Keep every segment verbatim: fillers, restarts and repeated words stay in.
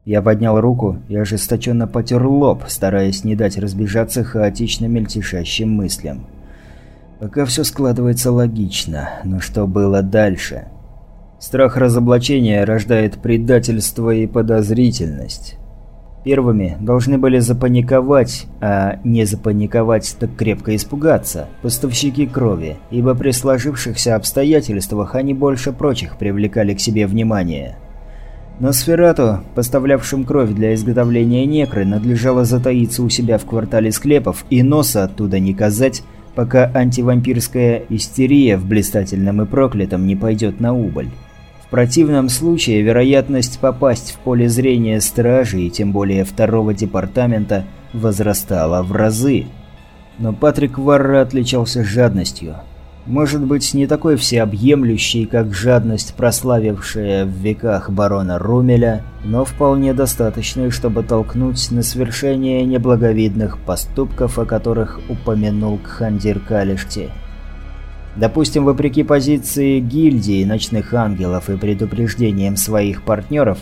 Я поднял руку и ожесточенно потер лоб, стараясь не дать разбежаться хаотично мельтешащим мыслям. Пока все складывается логично, но что было дальше? Страх разоблачения рождает предательство и подозрительность. Первыми должны были запаниковать, а не запаниковать, так крепко испугаться, поставщики крови, ибо при сложившихся обстоятельствах они больше прочих привлекали к себе внимание. Носферату, поставлявшим кровь для изготовления некры, надлежало затаиться у себя в квартале склепов и носа оттуда не казать, пока антивампирская истерия в блистательном и проклятом не пойдет на убыль. В противном случае вероятность попасть в поле зрения стражи и тем более второго департамента возрастала в разы. Но Патрик Варра отличался жадностью. Может быть, не такой всеобъемлющей, как жадность, прославившая в веках барона Румеля, но вполне достаточной, чтобы толкнуть на свершение неблаговидных поступков, о которых упомянул Кхандир Калишти. Допустим, вопреки позиции гильдии ночных ангелов и предупреждениям своих партнеров,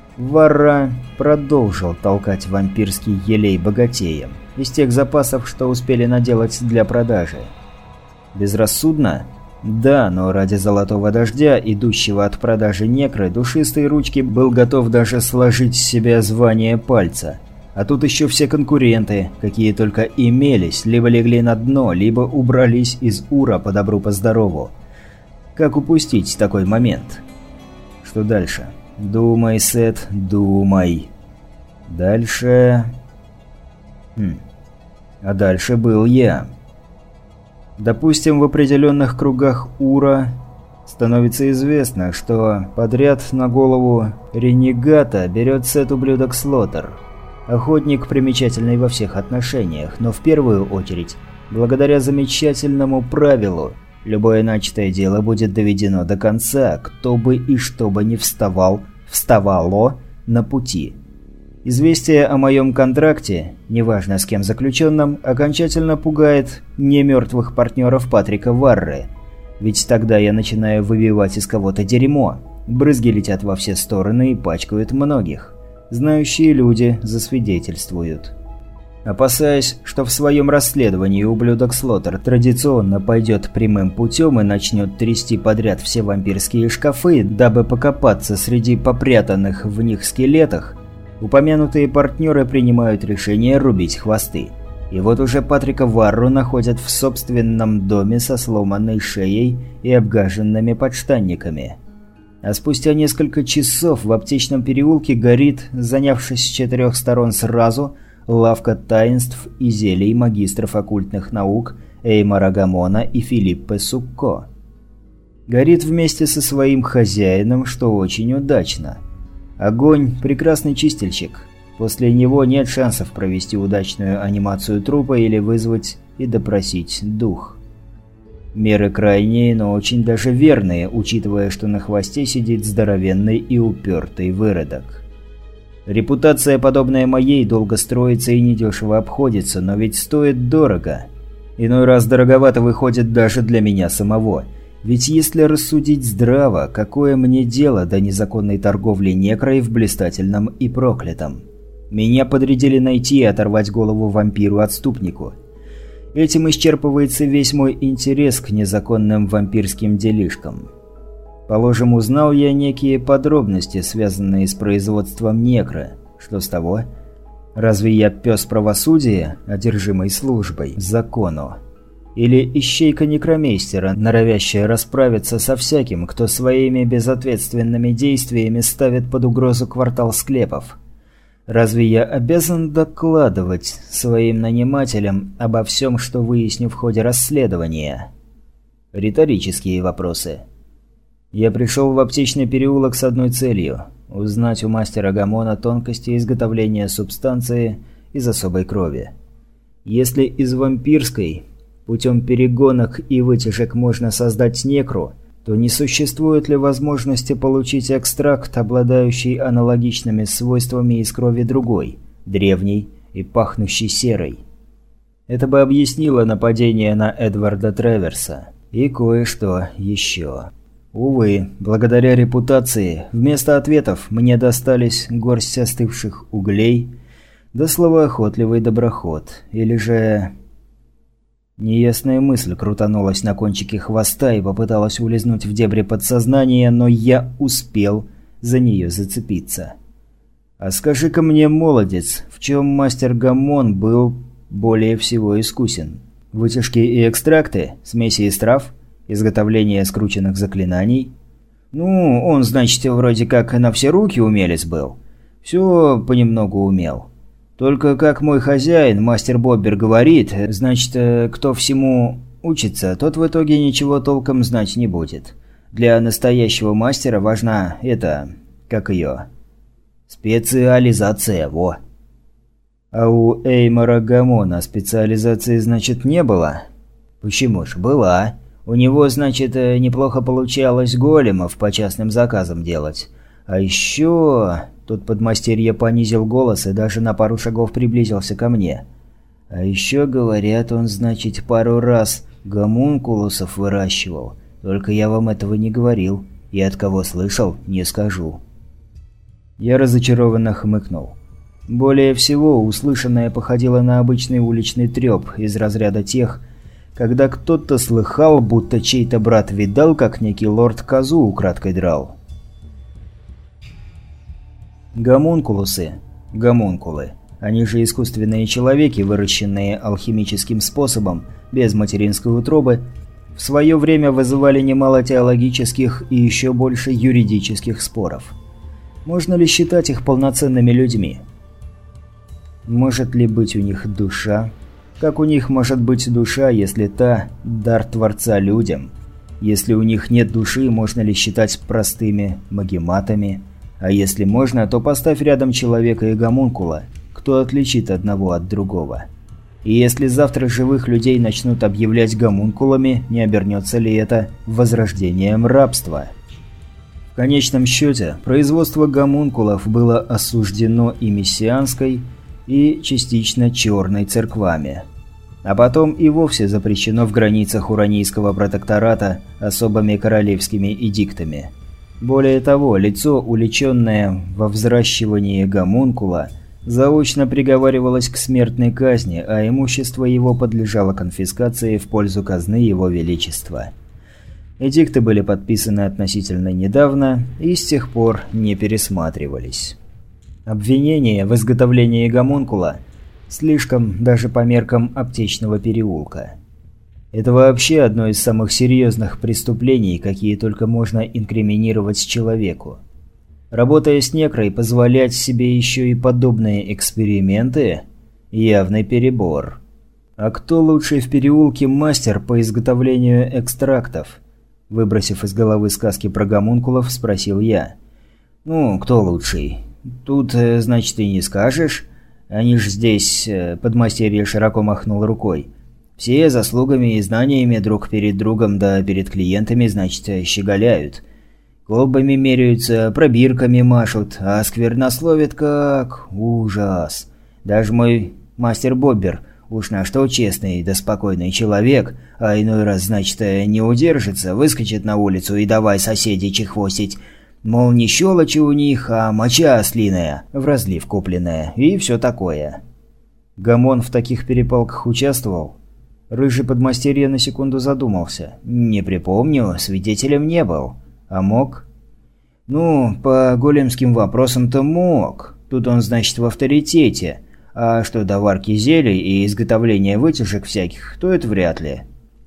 Варра продолжил толкать вампирский елей богатеям из тех запасов, что успели наделать для продажи. Безрассудно? Да, но ради золотого дождя, идущего от продажи некры, душистой ручки был готов даже сложить с себя звание пальца. А тут еще все конкуренты, какие только имелись, либо легли на дно, либо убрались из Ура по добру по здорову. Как упустить такой момент? Что дальше? Думай, Сет, думай. Дальше... Хм. А дальше был я. Допустим, в определенных кругах Ура становится известно, что подряд на голову ренегата берет Сет ублюдок Слотер. Охотник, примечательный во всех отношениях, но в первую очередь, благодаря замечательному правилу, любое начатое дело будет доведено до конца, кто бы и что бы ни вставал, вставало на пути. Известие о моем контракте, неважно с кем заключенном, окончательно пугает немертвых партнеров Патрика Варры. Ведь тогда я начинаю выбивать из кого-то дерьмо. Брызги летят во все стороны и пачкают многих. Знающие люди засвидетельствуют. Опасаясь, что в своем расследовании ублюдок Слотер традиционно пойдет прямым путем и начнет трясти подряд все вампирские шкафы, дабы покопаться среди попрятанных в них скелетах, упомянутые партнеры принимают решение рубить хвосты. И вот уже Патрика Варру находят в собственном доме со сломанной шеей и обгаженными подштанниками. А спустя несколько часов в аптечном переулке горит, занявшись с четырех сторон сразу, лавка таинств и зелий магистров оккультных наук Эймара Гамона и Филиппе Сукко. Горит вместе со своим хозяином, что очень удачно. Огонь – прекрасный чистильщик. После него нет шансов провести удачную анимацию трупа или вызвать и допросить дух. Меры крайние, но очень даже верные, учитывая, что на хвосте сидит здоровенный и упертый выродок. Репутация, подобная моей, долго строится и недешево обходится, но ведь стоит дорого. Иной раз дороговато выходит даже для меня самого. Ведь если рассудить здраво, какое мне дело до незаконной торговли некрой в блистательном и проклятом? Меня подрядили найти и оторвать голову вампиру-отступнику. Этим исчерпывается весь мой интерес к незаконным вампирским делишкам. Положим, узнал я некие подробности, связанные с производством некры. Что с того? Разве я пес правосудия, одержимый службой, закону? Или ищейка некромейстера, норовящая расправиться со всяким, кто своими безответственными действиями ставит под угрозу квартал склепов? Разве я обязан докладывать своим нанимателям обо всем, что выясню в ходе расследования? Риторические вопросы. Я пришел в аптечный переулок с одной целью – узнать у мастера Гамона тонкости изготовления субстанции из особой крови. Если из вампирской путем перегонок и вытяжек можно создать некру, то не существует ли возможности получить экстракт, обладающий аналогичными свойствами из крови другой, древней и пахнущей серой? Это бы объяснило нападение на Эдварда Треверса и кое-что еще. Увы, благодаря репутации, вместо ответов мне достались горсть остывших углей, да словоохотливый доброход, или же... Неясная мысль крутанулась на кончике хвоста и попыталась улизнуть в дебри подсознания, но я успел за нее зацепиться. «А скажи-ка мне, молодец, в чем мастер Гамон был более всего искусен? Вытяжки и экстракты, смеси из трав, изготовление скрученных заклинаний? Ну, он, значит, вроде как на все руки умелец был. Все понемногу умел. Только, как мой хозяин, мастер Боббер, говорит, значит, кто всему учится, тот в итоге ничего толком знать не будет. Для настоящего мастера важна эта... как ее... специализация, во. А у Эймора Гамона специализации, значит, не было? Почему ж, была. У него, значит, неплохо получалось големов по частным заказам делать. А еще... Тут подмастерье понизил голос и даже на пару шагов приблизился ко мне. А еще, говорят, он, значит, пару раз гомункулусов выращивал. Только я вам этого не говорил. И от кого слышал, не скажу. Я разочарованно хмыкнул. Более всего, услышанное походило на обычный уличный трёп из разряда тех, когда кто-то слыхал, будто чей-то брат видал, как некий лорд козу украдкой драл. Гомункулусы, гомункулы, они же искусственные человеки, выращенные алхимическим способом, без материнской утробы, в свое время вызывали немало теологических и еще больше юридических споров. Можно ли считать их полноценными людьми? Может ли быть у них душа? Как у них может быть душа, если та – дар Творца людям? Если у них нет души, можно ли считать простыми магематами? А если можно, то поставь рядом человека и гомункула, кто отличит одного от другого. И если завтра живых людей начнут объявлять гомункулами, не обернется ли это возрождением рабства? В конечном счете, производство гомункулов было осуждено и мессианской, и частично черной церквами. А потом и вовсе запрещено в границах Уранийского протектората особыми королевскими эдиктами. Более того, лицо, уличенное во взращивании гомункула, заочно приговаривалось к смертной казни, а имущество его подлежало конфискации в пользу казны его величества. Эдикты были подписаны относительно недавно и с тех пор не пересматривались. Обвинение в изготовлении гомункула слишком даже по меркам аптечного переулка. Это вообще одно из самых серьезных преступлений, какие только можно инкриминировать человеку. Работая с некрой, позволять себе еще и подобные эксперименты – явный перебор. А кто лучший в переулке мастер по изготовлению экстрактов? Выбросив из головы сказки про гомункулов, спросил я. Ну, кто лучший? Тут, значит, и не скажешь. Они ж здесь, подмастерье широко махнул рукой. Все заслугами и знаниями друг перед другом да перед клиентами, значит, щеголяют. Колбами меряются, пробирками машут, а сквернословят как... ужас. Даже мой мастер Боббер, уж на что честный да спокойный человек, а иной раз, значит, не удержится, выскочит на улицу и давай соседей чехвостить. Мол, не щелочи у них, а моча ослиная, в разлив купленная, и все такое. Гамон в таких перепалках участвовал? Рыжий подмастерье на секунду задумался. Не припомню, свидетелем не был. А мог? Ну, по големским вопросам-то мог. Тут он, значит, в авторитете. А что до варки зелий и изготовления вытяжек всяких, то это вряд ли.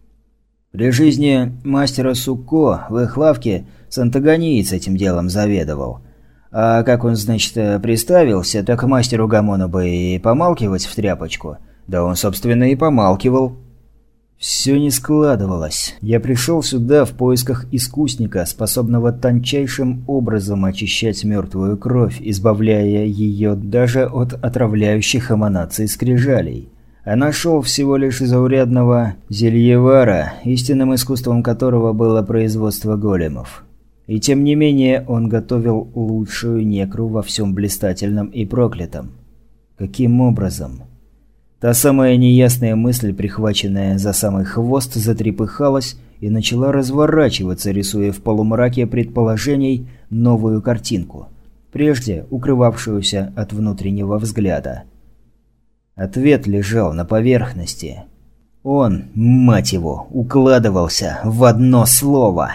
При жизни мастера Сукко в их лавке сантагониец этим делом заведовал. А как он, значит, приставился, так мастеру Гамону бы и помалкивать в тряпочку. Да он, собственно, и помалкивал. Все не складывалось. Я пришел сюда в поисках искусника, способного тончайшим образом очищать мертвую кровь, избавляя ее даже от отравляющих эманаций скрижалей. А нашел всего лишь заурядного зельевара, истинным искусством которого было производство големов. И тем не менее он готовил лучшую некру во всем блистательном и проклятом. Каким образом? Та самая неясная мысль, прихваченная за самый хвост, затрепыхалась и начала разворачиваться, рисуя в полумраке предположений новую картинку, прежде укрывавшуюся от внутреннего взгляда. Ответ лежал на поверхности. Он, мать его, укладывался в одно слово.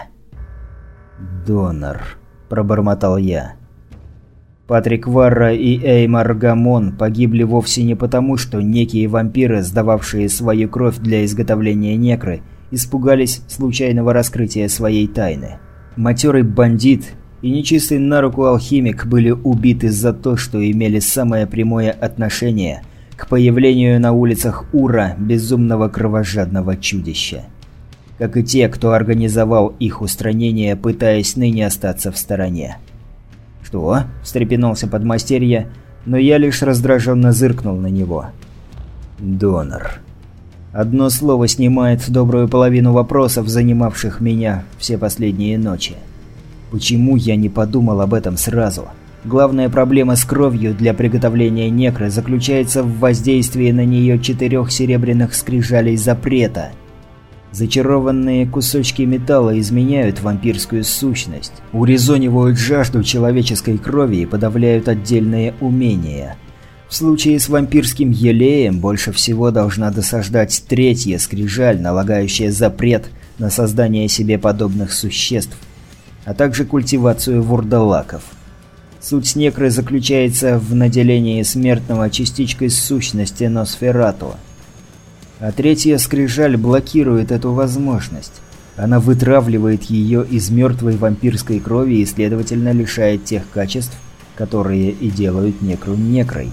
«Донор», – пробормотал я. Патрик Варра и Эймар Гамон погибли вовсе не потому, что некие вампиры, сдававшие свою кровь для изготовления некры, испугались случайного раскрытия своей тайны. Матерый бандит и нечистый на руку алхимик были убиты за то, что имели самое прямое отношение к появлению на улицах Ура безумного кровожадного чудища. Как и те, кто организовал их устранение, пытаясь ныне остаться в стороне. «Что?» – встрепенулся подмастерье, но я лишь раздраженно зыркнул на него. «Донор». Одно слово снимает добрую половину вопросов, занимавших меня все последние ночи. Почему я не подумал об этом сразу? Главная проблема с кровью для приготовления некры заключается в воздействии на нее четырех серебряных скрижалей запрета. Зачарованные кусочки металла изменяют вампирскую сущность, урезонивают жажду человеческой крови и подавляют отдельные умения. В случае с вампирским елеем больше всего должна досаждать третья скрижаль, налагающая запрет на создание себе подобных существ, а также культивацию вурдалаков. Суть некры заключается в наделении смертного частичкой сущности Носферату. А третья скрижаль блокирует эту возможность. Она вытравливает ее из мертвой вампирской крови и, следовательно, лишает тех качеств, которые и делают некру некрой.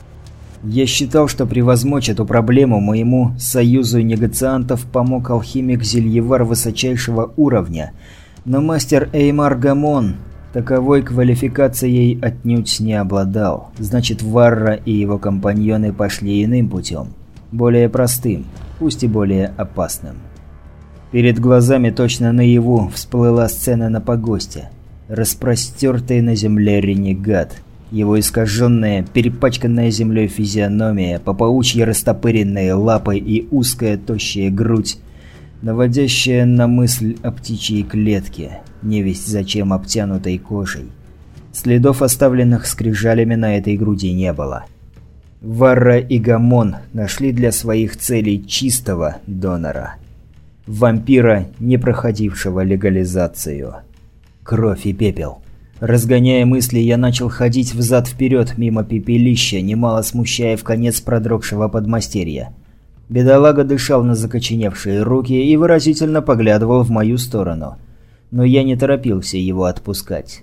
Я считал, что превозмочь эту проблему моему союзу негациантов помог алхимик-зельевар высочайшего уровня, но мастер Эймар Гамон таковой квалификацией отнюдь не обладал. Значит, Варра и его компаньоны пошли иным путем. Более простым, пусть и более опасным. Перед глазами точно наяву всплыла сцена на погосте. Распростертый на земле ренегат. Его искаженная, перепачканная землей физиономия, попаучьи растопыренные лапы и узкая тощая грудь, наводящая на мысль о птичьей клетке, невесть зачем обтянутой кожей. Следов, оставленных скрижалями, на этой груди не было. Варра и Гамон нашли для своих целей чистого донора. Вампира, не проходившего легализацию. Кровь и пепел. Разгоняя мысли, я начал ходить взад-вперед мимо пепелища, немало смущая вконец продрогшего подмастерья. Бедолага дышал на закоченевшие руки и выразительно поглядывал в мою сторону. Но я не торопился его отпускать.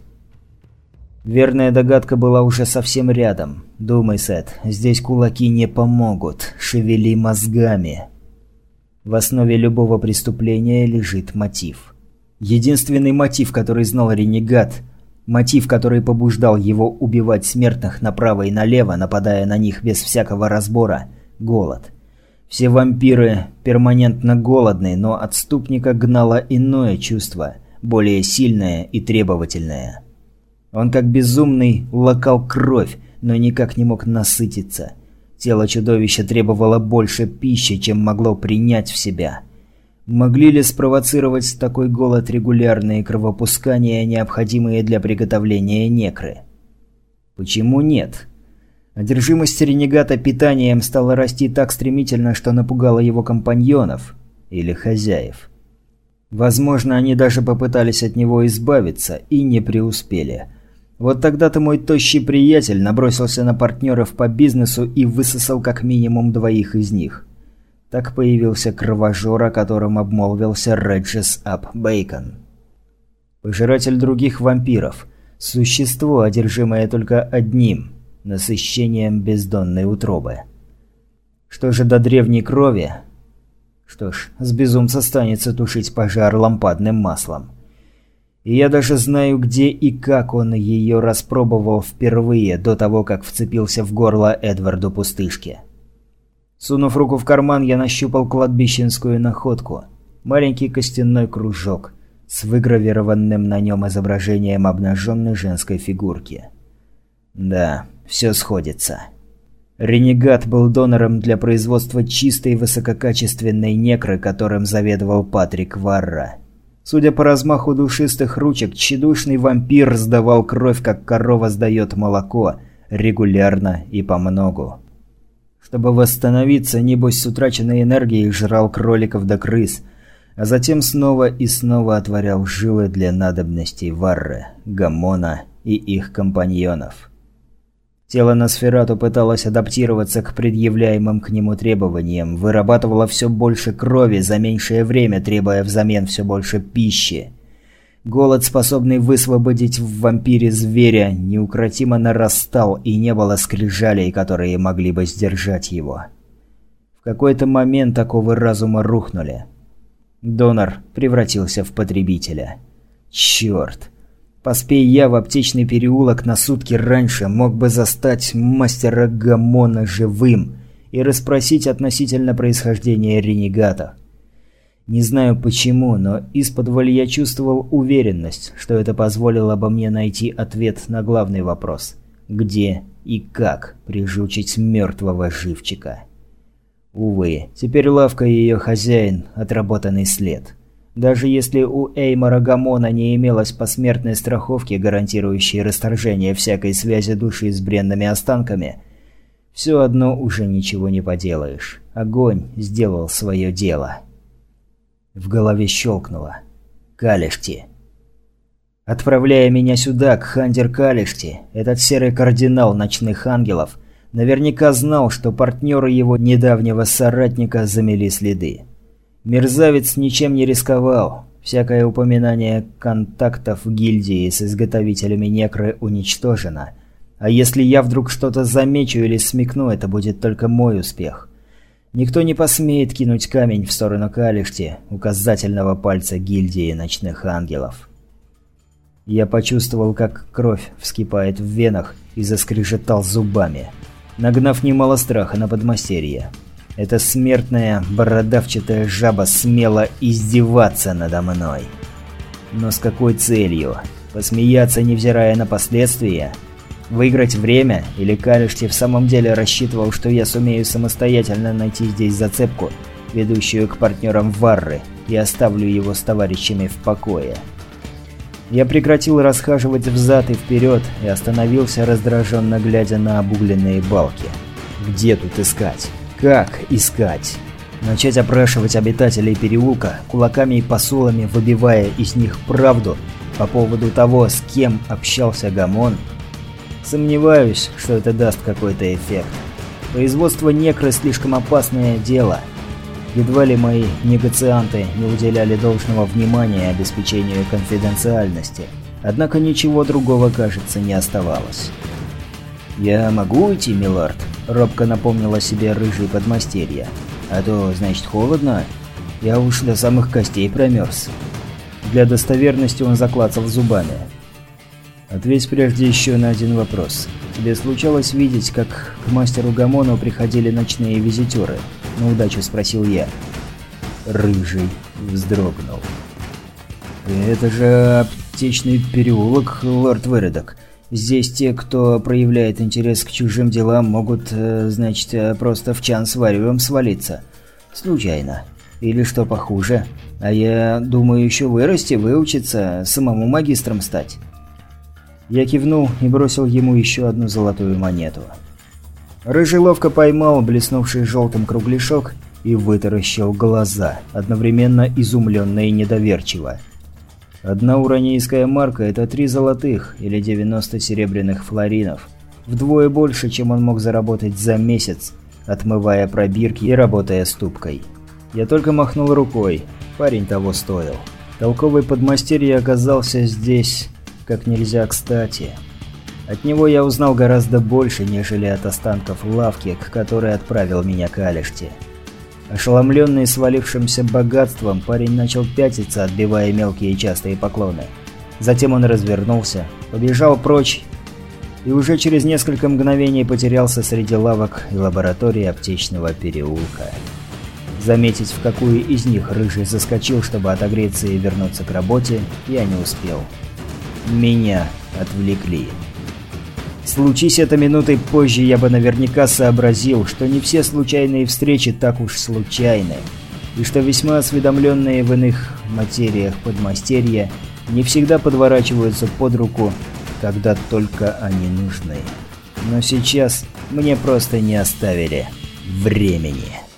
Верная догадка была уже совсем рядом. Думай, Сет, здесь кулаки не помогут. Шевели мозгами. В основе любого преступления лежит мотив. Единственный мотив, который знал ренегат, мотив, который побуждал его убивать смертных направо и налево, нападая на них без всякого разбора – голод. Все вампиры перманентно голодны, но отступника гнало иное чувство, более сильное и требовательное. Он как безумный лакал кровь, но никак не мог насытиться. Тело чудовища требовало больше пищи, чем могло принять в себя. Могли ли спровоцировать такой голод регулярные кровопускания, необходимые для приготовления некры? Почему нет? Одержимость ренегата питанием стала расти так стремительно, что напугала его компаньонов или хозяев. Возможно, они даже попытались от него избавиться и не преуспели. Вот тогда-то мой тощий приятель набросился на партнеров по бизнесу и высосал как минимум двоих из них. Так появился кровожор, о котором обмолвился Реджис Ап Бейкон. Пожиратель других вампиров. Существо, одержимое только одним – насыщением бездонной утробы. Что же до древней крови? Что ж, с безумца станется тушить пожар лампадным маслом. И я даже знаю, где и как он ее распробовал впервые, до того, как вцепился в горло Эдварду Пустышке. Сунув руку в карман, я нащупал кладбищенскую находку. Маленький костяной кружок с выгравированным на нем изображением обнаженной женской фигурки. Да, все сходится. Ренегат был донором для производства чистой высококачественной некры, которым заведовал Патрик Варра. Судя по размаху душистых ручек, тщедушный вампир сдавал кровь, как корова сдает молоко, регулярно и помногу. Чтобы восстановиться, небось с утраченной энергией жрал кроликов да крыс, а затем снова и снова отворял жилы для надобностей Варры, Гамона и их компаньонов. Тело Носферату пыталось адаптироваться к предъявляемым к нему требованиям, вырабатывало все больше крови за меньшее время, требуя взамен все больше пищи. Голод, способный высвободить в вампире зверя, неукротимо нарастал, и не было скрижалей, которые могли бы сдержать его. В какой-то момент оковы разума рухнули. Донор превратился в потребителя. Черт! Поспей я в аптечный переулок на сутки раньше, мог бы застать мастера Гамона живым и расспросить относительно происхождения ренегата. Не знаю почему, но исподволь я чувствовал уверенность, что это позволило бы мне найти ответ на главный вопрос – где и как прижучить мертвого живчика. Увы, теперь лавка и ее хозяин – отработанный след. Даже если у Эймора Гамона не имелось посмертной страховки, гарантирующей расторжение всякой связи души с бренными останками, все одно уже ничего не поделаешь. Огонь сделал свое дело. В голове щелкнуло. Калишти. Отправляя меня сюда, к Хантер Калишти, этот серый кардинал ночных ангелов наверняка знал, что партнеры его недавнего соратника замели следы. Мерзавец ничем не рисковал. Всякое упоминание контактов гильдии с изготовителями некры уничтожено. А если я вдруг что-то замечу или смекну, это будет только мой успех. Никто не посмеет кинуть камень в сторону Калишти, указательного пальца гильдии ночных ангелов. Я почувствовал, как кровь вскипает в венах, и заскрежетал зубами, нагнав немало страха на подмастерье. Эта смертная, бородавчатая жаба смела издеваться надо мной. Но с какой целью? Посмеяться, невзирая на последствия? Выиграть время? Или Калишти в самом деле рассчитывал, что я сумею самостоятельно найти здесь зацепку, ведущую к партнерам Варры, и оставлю его с товарищами в покое? Я прекратил расхаживать взад и вперед и остановился, раздраженно глядя на обугленные балки. Где тут искать? Как искать? Начать опрашивать обитателей переулка, кулаками и посулами выбивая из них правду по поводу того, с кем общался Гамон? Сомневаюсь, что это даст какой-то эффект. Производство некры слишком опасное дело. Едва ли мои негацианты не уделяли должного внимания обеспечению конфиденциальности. Однако ничего другого, кажется, не оставалось. «Я могу уйти, милорд?» – робко напомнила себе рыжий подмастерье. «А то, значит, холодно. Я уж до самых костей промерз». Для достоверности он заклацал зубами. «Ответь прежде еще на один вопрос. Тебе случалось видеть, как к мастеру Гамону приходили ночные визитеры?» – на удачу спросил я. Рыжий вздрогнул. «Это же аптечный переулок, лорд Выродок. Здесь те, кто проявляет интерес к чужим делам, могут, э, значит, просто в чан с варевом свалиться. Случайно. Или что похуже. А я думаю еще вырасти, выучиться, самому магистром стать». Я кивнул и бросил ему еще одну золотую монету. Рыжий ловко поймал блеснувший желтым кругляшок и вытаращил глаза, одновременно изумленно и недоверчиво. Одна уранийская марка – это три золотых или девяносто серебряных флоринов. Вдвое больше, чем он мог заработать за месяц, отмывая пробирки и работая ступкой. Я только махнул рукой. Парень того стоил. Толковый подмастерье оказался здесь как нельзя кстати. От него я узнал гораздо больше, нежели от останков лавки, к которой отправил меня Калишти. Ошеломленный свалившимся богатством, парень начал пятиться, отбивая мелкие частые поклоны. Затем он развернулся, побежал прочь и уже через несколько мгновений потерялся среди лавок и лабораторий аптечного переулка. Заметить, в какую из них Рыжий заскочил, чтобы отогреться и вернуться к работе, я не успел. Меня отвлекли. Случись это минутой позже, я бы наверняка сообразил, что не все случайные встречи так уж случайны, и что весьма осведомленные в иных материях подмастерья не всегда подворачиваются под руку, когда только они нужны. Но сейчас мне просто не оставили времени.